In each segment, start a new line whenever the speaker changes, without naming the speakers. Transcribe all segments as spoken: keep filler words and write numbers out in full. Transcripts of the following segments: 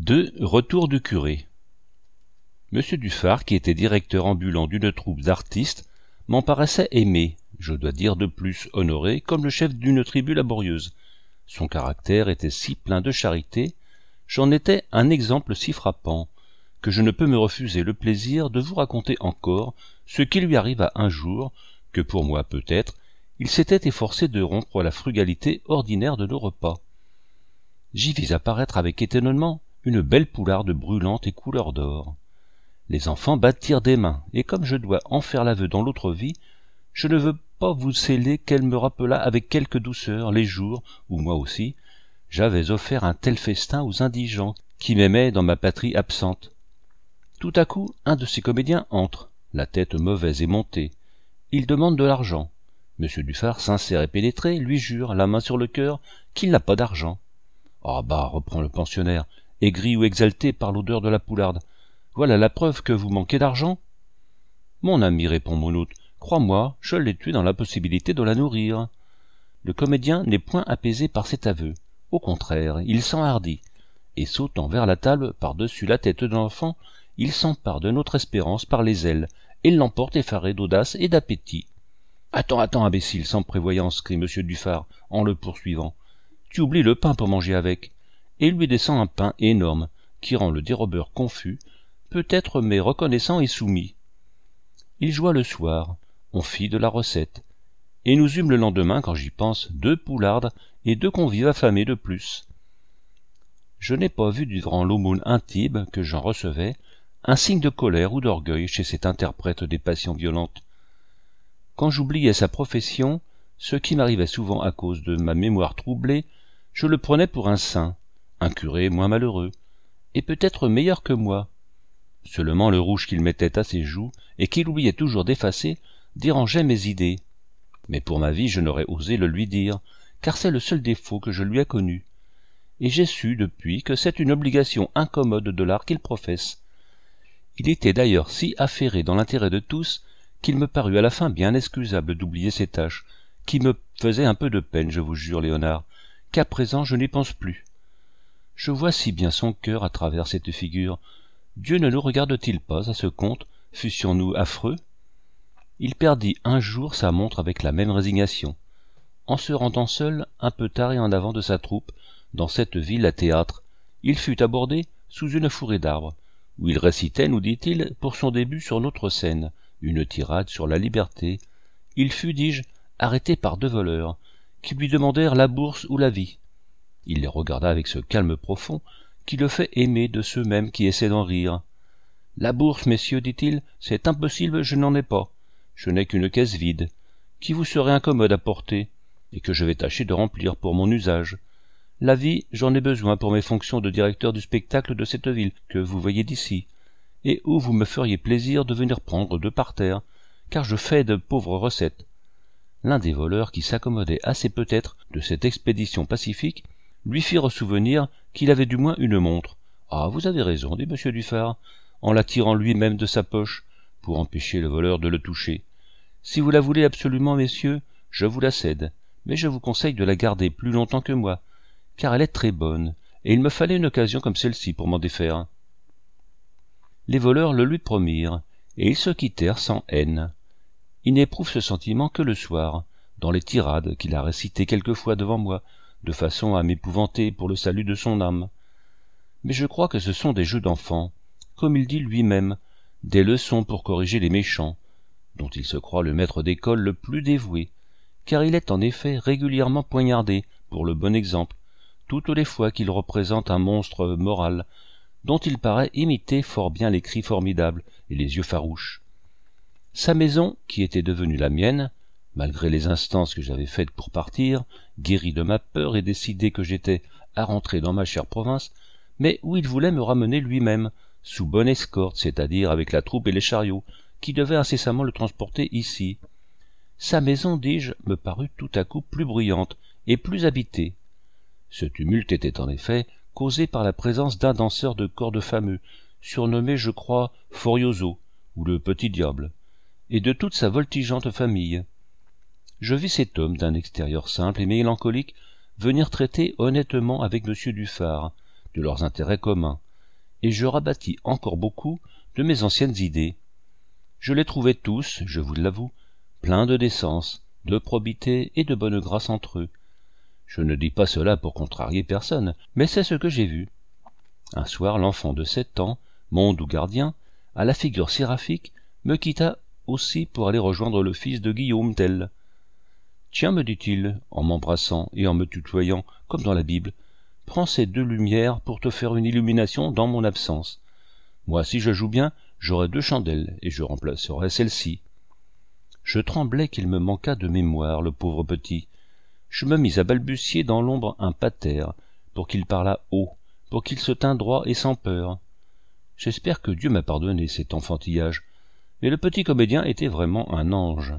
deux Retour du curé. Monsieur Dufart, qui était directeur ambulant d'une troupe d'artistes, m'en paraissait aimé, je dois dire de plus honoré, comme le chef d'une tribu laborieuse. Son caractère était si plein de charité, j'en étais un exemple si frappant, que je ne peux me refuser le plaisir de vous raconter encore ce qui lui arriva un jour, que pour moi peut-être, il s'était efforcé de rompre la frugalité ordinaire de nos repas. J'y vis apparaître avec étonnement une belle poularde brûlante et couleur d'or. Les enfants battirent des mains, et comme je dois en faire l'aveu dans l'autre vie, je ne veux pas vous céler qu'elle me rappela avec quelque douceur les jours où moi aussi j'avais offert un tel festin aux indigents qui m'aimaient dans ma patrie absente. Tout à coup, un de ces comédiens entre, la tête mauvaise et montée. Il demande de l'argent. Monsieur Dufart, sincère et pénétré, lui jure, la main sur le cœur, qu'il n'a pas d'argent. « Ah bah, reprend le pensionnaire, aigri ou exalté par l'odeur de la poularde, voilà la preuve que vous manquez d'argent. »« Mon ami, répond mon hôte, crois-moi, je l'ai tué dans la possibilité de la nourrir. » Le comédien n'est point apaisé par cet aveu. Au contraire, il s'enhardit, et sautant vers la table par-dessus la tête de l'enfant, il s'empare de notre espérance par les ailes, et l'emporte effaré d'audace et d'appétit. « Attends, attends, imbécile, sans prévoyance, crie monsieur Dufart, en le poursuivant. Tu oublies le pain pour manger avec. » Et il lui descend un pain énorme, qui rend le dérobeur confus, peut-être mais reconnaissant et soumis. Il joua le soir, on fit de la recette, et nous eûmes le lendemain, quand j'y pense, deux poulardes et deux convives affamés de plus. Je n'ai pas vu durant l'aumône intime que j'en recevais un signe de colère ou d'orgueil chez cet interprète des passions violentes. Quand j'oubliais sa profession, ce qui m'arrivait souvent à cause de ma mémoire troublée, je le prenais pour un saint, un curé moins malheureux, et peut-être meilleur que moi. Seulement le rouge qu'il mettait à ses joues, et qu'il oubliait toujours d'effacer, dérangeait mes idées. Mais pour ma vie je n'aurais osé le lui dire, car c'est le seul défaut que je lui ai connu. Et j'ai su depuis que c'est une obligation incommode de l'art qu'il professe. Il était d'ailleurs si affairé dans l'intérêt de tous, qu'il me parut à la fin bien excusable d'oublier ces tâches, qui me faisaient un peu de peine, je vous jure, Léonard, qu'à présent je n'y pense plus. Je vois si bien son cœur à travers cette figure. Dieu ne nous regarde-t-il pas à ce compte, fussions-nous affreux? Il perdit un jour sa montre avec la même résignation, en se rendant seul, un peu tard et en avant de sa troupe, dans cette ville à théâtre. Il fut abordé sous une fourrée d'arbres, où il récitait, nous dit-il, pour son début sur notre scène, une tirade sur la liberté. Il fut, dis-je, arrêté par deux voleurs, qui lui demandèrent la bourse ou la vie. Il les regarda avec ce calme profond qui le fait aimer de ceux mêmes qui essaient d'en rire. « La bourse, messieurs, dit-il, c'est impossible, je n'en ai pas. Je n'ai qu'une caisse vide, qui vous serait incommode à porter, et que je vais tâcher de remplir pour mon usage. La vie, j'en ai besoin pour mes fonctions de directeur du spectacle de cette ville que vous voyez d'ici, et où vous me feriez plaisir de venir prendre de parterre, car je fais de pauvres recettes. » L'un des voleurs qui s'accommodait assez peut-être de cette expédition pacifique lui fit ressouvenir qu'il avait du moins une montre. « Ah, vous avez raison, dit monsieur Dufart, en la tirant lui-même de sa poche, pour empêcher le voleur de le toucher. Si vous la voulez absolument, messieurs, je vous la cède, mais je vous conseille de la garder plus longtemps que moi, car elle est très bonne, et il me fallait une occasion comme celle-ci pour m'en défaire. » Les voleurs le lui promirent, et ils se quittèrent sans haine. Il n'éprouve ce sentiment que le soir, dans les tirades qu'il a récitées quelquefois devant moi, de façon à m'épouvanter pour le salut de son âme. Mais je crois que ce sont des jeux d'enfants, comme il dit lui-même, des leçons pour corriger les méchants, dont il se croit le maître d'école le plus dévoué, car il est en effet régulièrement poignardé, pour le bon exemple, toutes les fois qu'il représente un monstre moral, dont il paraît imiter fort bien les cris formidables et les yeux farouches. Sa maison, qui était devenue la mienne, malgré les instances que j'avais faites pour partir, guéri de ma peur et décidé que j'étais à rentrer dans ma chère province, mais où il voulait me ramener lui-même, sous bonne escorte, c'est-à-dire avec la troupe et les chariots, qui devaient incessamment le transporter ici. Sa maison, dis-je, me parut tout à coup plus bruyante et plus habitée. Ce tumulte était en effet causé par la présence d'un danseur de corde fameux, surnommé, je crois, Forioso, ou le Petit Diable, et de toute sa voltigeante famille. Je vis cet homme d'un extérieur simple et mélancolique venir traiter honnêtement avec monsieur Dufart, de leurs intérêts communs, et je rabattis encore beaucoup de mes anciennes idées. Je les trouvais tous, je vous l'avoue, pleins de décence, de probité et de bonne grâce entre eux. Je ne dis pas cela pour contrarier personne, mais c'est ce que j'ai vu. Un soir, l'enfant de sept ans, mon doux gardien, à la figure séraphique, me quitta aussi pour aller rejoindre le fils de Guillaume Tell. « Tiens, me dit-il, en m'embrassant et en me tutoyant, comme dans la Bible, prends ces deux lumières pour te faire une illumination dans mon absence. Moi, si je joue bien, j'aurai deux chandelles, et je remplacerai celle-ci. » Je tremblais qu'il me manquât de mémoire, le pauvre petit. Je me mis à balbutier dans l'ombre un pater, pour qu'il parlât haut, pour qu'il se tînt droit et sans peur. J'espère que Dieu m'a pardonné cet enfantillage, mais le petit comédien était vraiment un ange.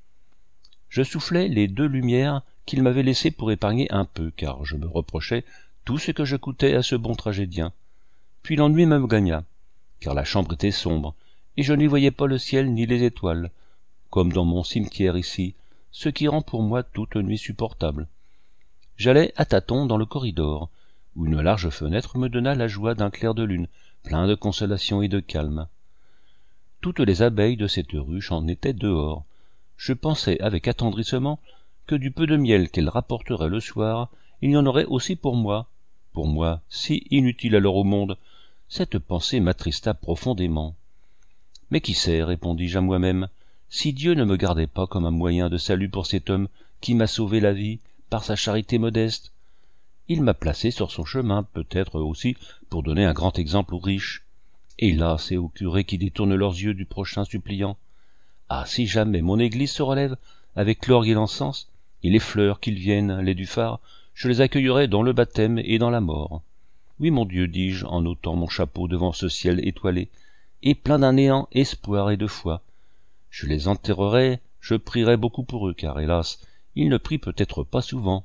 Je soufflai les deux lumières qu'il m'avait laissées pour épargner un peu, car je me reprochais tout ce que je coûtais à ce bon tragédien. Puis l'ennui me gagna, car la chambre était sombre, et je n'y voyais pas le ciel ni les étoiles, comme dans mon cimetière ici, ce qui rend pour moi toute nuit supportable. J'allai à tâtons dans le corridor, où une large fenêtre me donna la joie d'un clair de lune, plein de consolation et de calme. Toutes les abeilles de cette ruche en étaient dehors. Je pensais avec attendrissement que du peu de miel qu'elles rapporteraient le soir, il y en aurait aussi pour moi, pour moi, si inutile alors au monde. Cette pensée m'attrista profondément. Mais qui sait, répondis-je à moi-même, si Dieu ne me gardait pas comme un moyen de salut pour cet homme qui m'a sauvé la vie par sa charité modeste? Il m'a placé sur son chemin, peut-être aussi pour donner un grand exemple aux riches. Hélas, et aux curés qui détournent leurs yeux du prochain suppliant. Ah, si jamais mon église se relève, avec l'orgue et l'encens, et les fleurs qu'ils viennent, les du phare, je les accueillerai dans le baptême et dans la mort. Oui, mon Dieu, dis-je, en ôtant mon chapeau devant ce ciel étoilé, et plein d'un néant espoir et de foi. Je les enterrerai, je prierai beaucoup pour eux, car, hélas, ils ne prient peut-être pas souvent.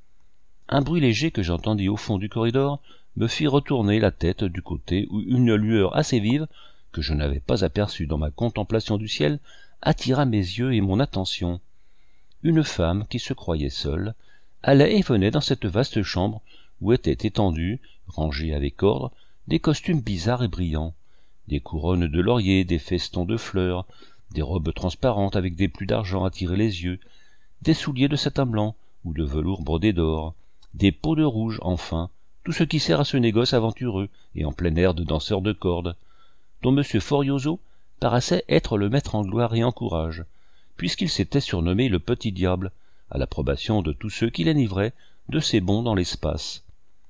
Un bruit léger que j'entendis au fond du corridor me fit retourner la tête du côté où une lueur assez vive, que je n'avais pas aperçue dans ma contemplation du ciel, attira mes yeux et mon attention. Une femme qui se croyait seule allait et venait dans cette vaste chambre où étaient étendus, rangés avec ordre, des costumes bizarres et brillants, des couronnes de laurier, des festons de fleurs, des robes transparentes avec des plis d'argent à tirer les yeux, des souliers de satin blanc ou de velours brodé d'or, des peaux de rouge, enfin, tout ce qui sert à ce négoce aventureux et en plein air de danseur de cordes, dont M. Forioso paraissait être le maître en gloire et en courage, puisqu'il s'était surnommé le petit diable, à l'approbation de tous ceux qui l'enivraient de ses bonds dans l'espace.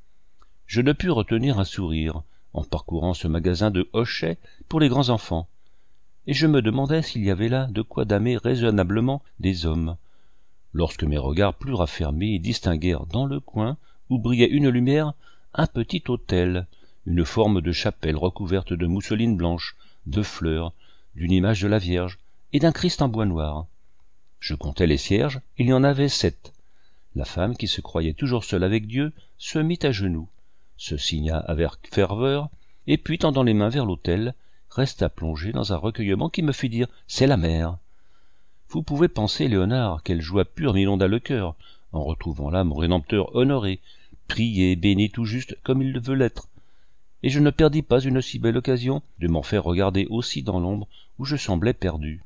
Je ne pus retenir un sourire en parcourant ce magasin de hochets pour les grands enfants, et je me demandais s'il y avait là de quoi damer raisonnablement des hommes, lorsque mes regards plus raffermés distinguèrent dans le coin, où brillait une lumière, un petit autel, une forme de chapelle recouverte de mousseline blanche, de fleurs, d'une image de la Vierge et d'un Christ en bois noir. Je comptai les cierges, il y en avait sept. La femme, qui se croyait toujours seule avec Dieu, se mit à genoux, se signa avec ferveur, et puis, tendant les mains vers l'autel, resta plongée dans un recueillement qui me fit dire « C'est la mère ». Vous pouvez penser, Léonard, quelle joie pure m'inonda le cœur, en retrouvant là mon rédempteur honoré, prié, béni tout juste comme il veut l'être, et je ne perdis pas une si belle occasion de m'en faire regarder aussi dans l'ombre où je semblais perdu.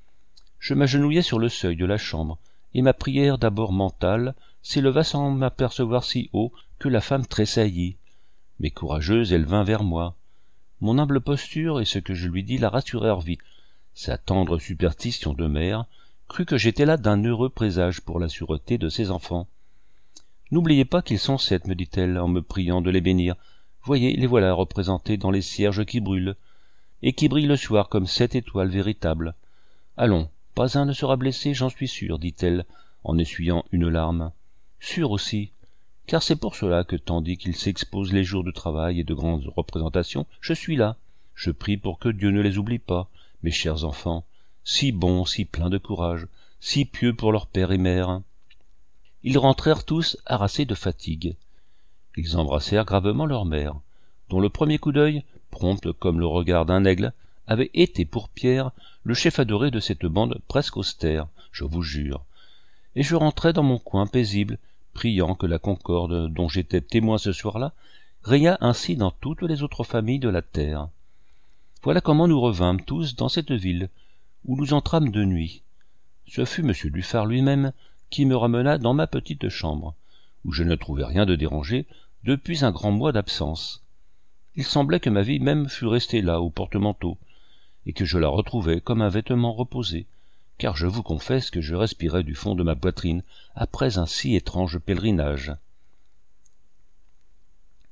Je m'agenouillai sur le seuil de la chambre, et ma prière d'abord mentale s'éleva sans m'apercevoir si haut que la femme tressaillit. Mais courageuse, elle vint vers moi. Mon humble posture et ce que je lui dis la rassurèrent vite. Sa tendre superstition de mère crut que j'étais là d'un heureux présage pour la sûreté de ses enfants. « N'oubliez pas qu'ils sont sept, me dit-elle, en me priant de les bénir. Voyez, les voilà représentés dans les cierges qui brûlent, et qui brillent le soir comme sept étoiles véritables. Allons, pas un ne sera blessé, j'en suis sûre, dit-elle, en essuyant une larme. Sûre aussi, car c'est pour cela que, tandis qu'ils s'exposent les jours de travail et de grandes représentations, je suis là. Je prie pour que Dieu ne les oublie pas, mes chers enfants, si bons, si pleins de courage, si pieux pour leur père et mère. » Ils rentrèrent tous harassés de fatigue. Ils embrassèrent gravement leur mère, dont le premier coup d'œil, prompt comme le regard d'un aigle, avait été pour Pierre le chef adoré de cette bande presque austère, je vous jure. Et je rentrai dans mon coin paisible, priant que la concorde dont j'étais témoin ce soir-là régna ainsi dans toutes les autres familles de la terre. Voilà comment nous revînmes tous dans cette ville, où nous entrâmes de nuit. Ce fut M. Duphare lui-même qui me ramena dans ma petite chambre, où je ne trouvai rien de dérangé depuis un grand mois d'absence. Il semblait que ma vie même fût restée là, au porte-manteau, et que je la retrouvais comme un vêtement reposé, car je vous confesse que je respirais du fond de ma poitrine après un si étrange pèlerinage.